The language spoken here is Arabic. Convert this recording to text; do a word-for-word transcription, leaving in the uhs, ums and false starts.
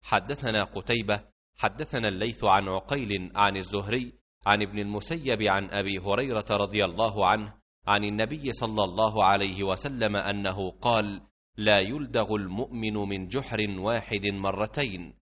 حدثنا قتيبة حدثنا الليث عن عقيل عن الزهري عن ابن المسيب عن أبي هريرة رضي الله عنه عن النبي صلى الله عليه وسلم أنه قال: لا يلدغ المؤمن من جحر واحد مرتين،